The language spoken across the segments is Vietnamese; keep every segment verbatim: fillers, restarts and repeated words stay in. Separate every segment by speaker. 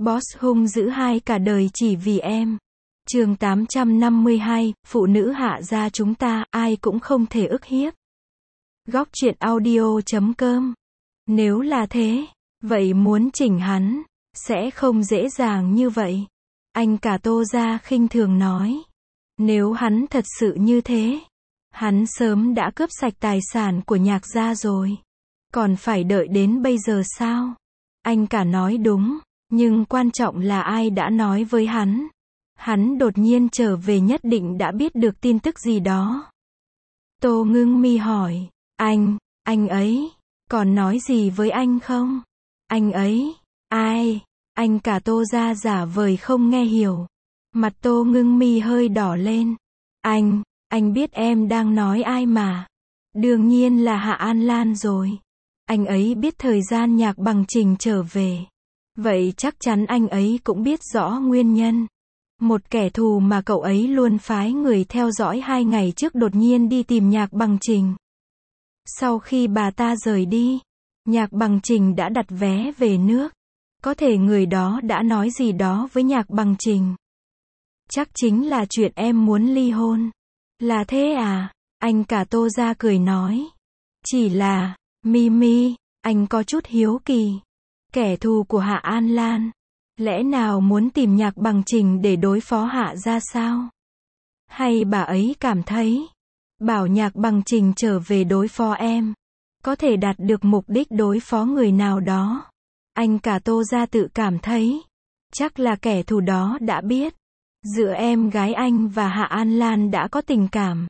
Speaker 1: Boss hung dữ hai cả đời chỉ vì em. Chương tám trăm năm mươi hai, phụ nữ Hạ gia chúng ta, ai cũng không thể ức hiếp. Góc truyện audio chấm com. Nếu là thế, vậy muốn chỉnh hắn, sẽ không dễ dàng như vậy. Anh cả Tô gia khinh thường nói. Nếu hắn thật sự như thế, hắn sớm đã cướp sạch tài sản của Nhạc gia rồi. Còn phải đợi đến bây giờ sao? Anh cả nói đúng, nhưng quan trọng là ai đã nói với hắn. Hắn đột nhiên trở về nhất định đã biết được tin tức gì đó. Tô Ngưng Mi hỏi, anh, anh ấy, còn nói gì với anh không? Anh ấy, ai? Anh cả Tô gia giả vời không nghe hiểu. Mặt Tô Ngưng Mi hơi đỏ lên. Anh, anh biết em đang nói ai mà. Đương nhiên là Hạ An Lan rồi. Anh ấy biết thời gian Nhạc Bằng Trình trở về. Vậy chắc chắn anh ấy cũng biết rõ nguyên nhân. Một kẻ thù mà cậu ấy luôn phái người theo dõi hai ngày trước đột nhiên đi tìm Nhạc Bằng Trình. Sau khi bà ta rời đi, Nhạc Bằng Trình đã đặt vé về nước. Có thể người đó đã nói gì đó với Nhạc Bằng Trình. Chắc chính là chuyện em muốn ly hôn. Là thế à? Anh cả Tô gia cười nói. Chỉ là, Mimi, anh có chút hiếu kỳ. Kẻ thù của Hạ An Lan, lẽ nào muốn tìm Nhạc Bằng Trình để đối phó Hạ gia sao? Hay bà ấy cảm thấy, bảo Nhạc Bằng Trình trở về đối phó em, có thể đạt được mục đích đối phó người nào đó? Anh cả Tô gia tự cảm thấy, chắc là kẻ thù đó đã biết, giữa em gái anh và Hạ An Lan đã có tình cảm,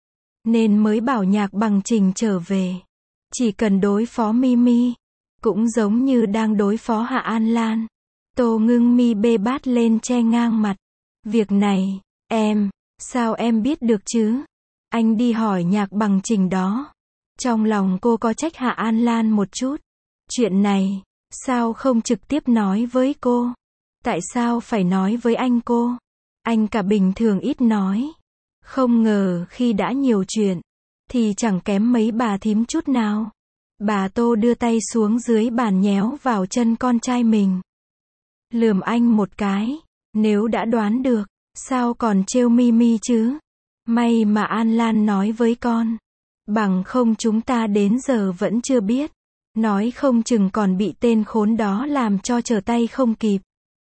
Speaker 1: nên mới bảo Nhạc Bằng Trình trở về. Chỉ cần đối phó Mimi, cũng giống như đang đối phó Hạ An Lan. Tô Ngưng Mi bê bát lên che ngang mặt. Việc này, em, sao em biết được chứ? Anh đi hỏi Nhạc Bằng Trình đó. Trong lòng cô có trách Hạ An Lan một chút. Chuyện này, sao không trực tiếp nói với cô? Tại sao phải nói với anh cô? Anh cả bình thường ít nói. Không ngờ khi đã nhiều chuyện, thì chẳng kém mấy bà thím chút nào. Bà Tô đưa tay xuống dưới bàn nhéo vào chân con trai mình. Lườm anh một cái. Nếu đã đoán được, sao còn trêu Mimi chứ? May mà An Lan nói với con. Bằng không chúng ta đến giờ vẫn chưa biết. Nói không chừng còn bị tên khốn đó làm cho trở tay không kịp.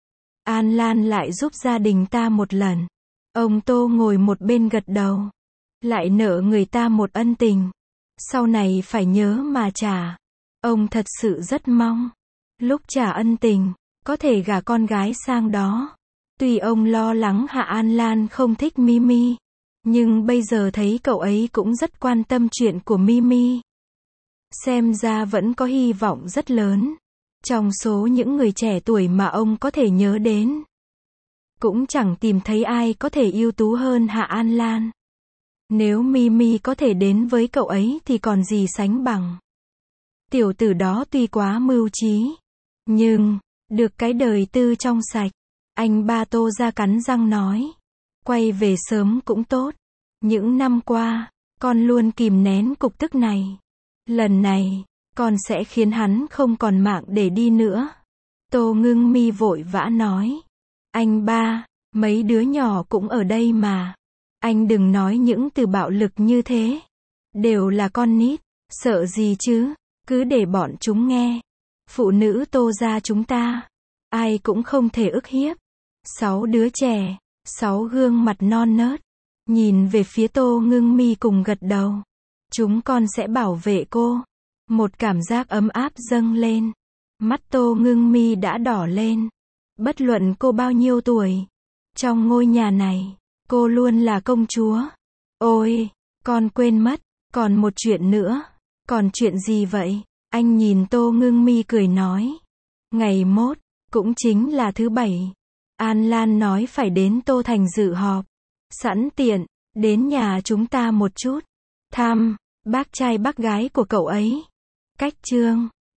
Speaker 1: An Lan lại giúp gia đình ta một lần. Ông Tô ngồi một bên gật đầu. Lại nợ người ta một ân tình. Sau này phải nhớ mà trả. Ông thật sự rất mong, lúc trả ân tình, có thể gả con gái sang đó. Tuy ông lo lắng Hạ An Lan không thích Mimi, nhưng bây giờ thấy cậu ấy cũng rất quan tâm chuyện của Mimi. Xem ra vẫn có hy vọng rất lớn. Trong số những người trẻ tuổi mà ông có thể nhớ đến, cũng chẳng tìm thấy ai có thể ưu tú hơn Hạ An Lan. Nếu Mimi có thể đến với cậu ấy thì còn gì sánh bằng. Tiểu tử đó tuy quá mưu trí, nhưng, được cái đời tư trong sạch. Anh ba Tô gia cắn răng nói. Quay về sớm cũng tốt. Những năm qua, con luôn kìm nén cục tức này. Lần này, con sẽ khiến hắn không còn mạng để đi nữa. Tô Ngưng Mi vội vã nói. Anh ba, mấy đứa nhỏ cũng ở đây mà. Anh đừng nói những từ bạo lực như thế. Đều là con nít, sợ gì chứ, cứ để bọn chúng nghe. Phụ nữ Tô gia chúng ta, ai cũng không thể ức hiếp. Sáu đứa trẻ, sáu gương mặt non nớt, nhìn về phía Tô Ngưng Mi cùng gật đầu. Chúng con sẽ bảo vệ cô. Một cảm giác ấm áp dâng lên. Mắt Tô Ngưng Mi đã đỏ lên. Bất luận cô bao nhiêu tuổi, trong ngôi nhà này, cô luôn là công chúa. Ôi, con quên mất, còn một chuyện nữa. Còn chuyện gì vậy? Anh nhìn Tô Ngưng Mi cười nói. Ngày mốt, cũng chính là thứ bảy. An Lan nói phải đến Tô Thành dự họp. Sẵn tiện, đến nhà chúng ta một chút. Thăm, bác trai bác gái của cậu ấy. Cách chương